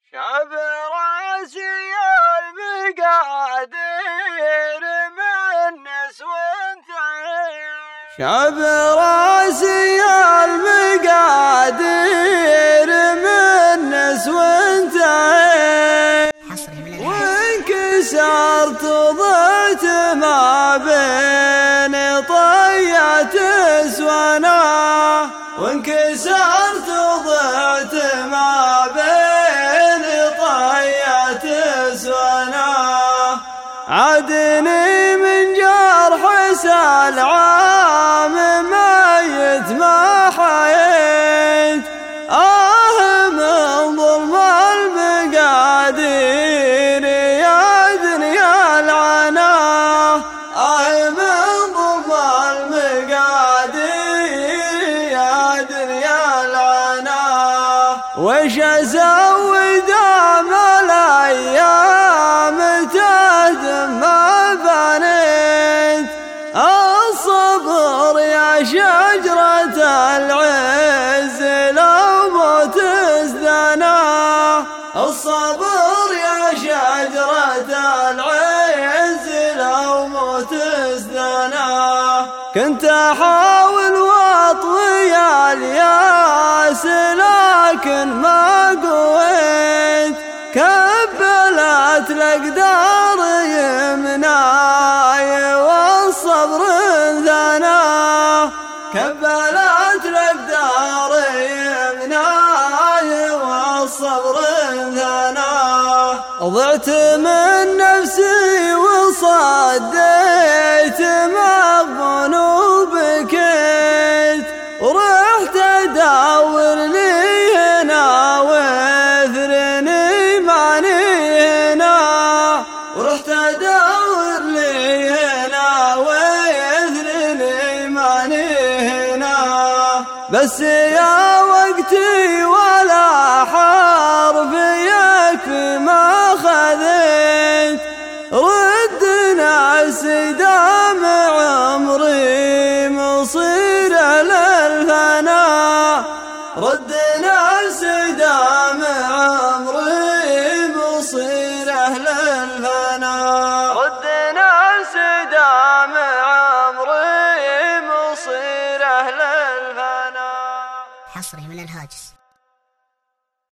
شاب راسي المقادير من نسوانتين، شاب راسي المقادير من نسوانتين، وانكسرت ضعت ما بين طيات سوانا، وانكسرت ضعت ما بين طيات سوانا، عادني من جرح العام ميت ما حييت، من ظلم المقادير يا دنيا العنا، من ظلم المقادير يا دنيا العنا، وش اسوي دام الايام تهدم ما بنيت، الصبر يا شجرة العز لو موت ازدنا، الصبر يا شجرة العز لو موت ازدنا، كنت احاول واطوي الياس لكن ما قويت، كبلت الاقدار يمناي والصبر انثنى، كبلت الاقدار يمناي والصبر انثنى، ضعت من نفسي وصديت مغبون وبكيت، ورحت ادور لي هنا واثرني ماني هنا، ورحت ادور لي هنا واثرني ماني هنا، بس يا وقتي ولا حرف يكفي ما خذيت، ردنا السدام عمري مصير للفنا، ردنا السدام عمري مصير للفنا.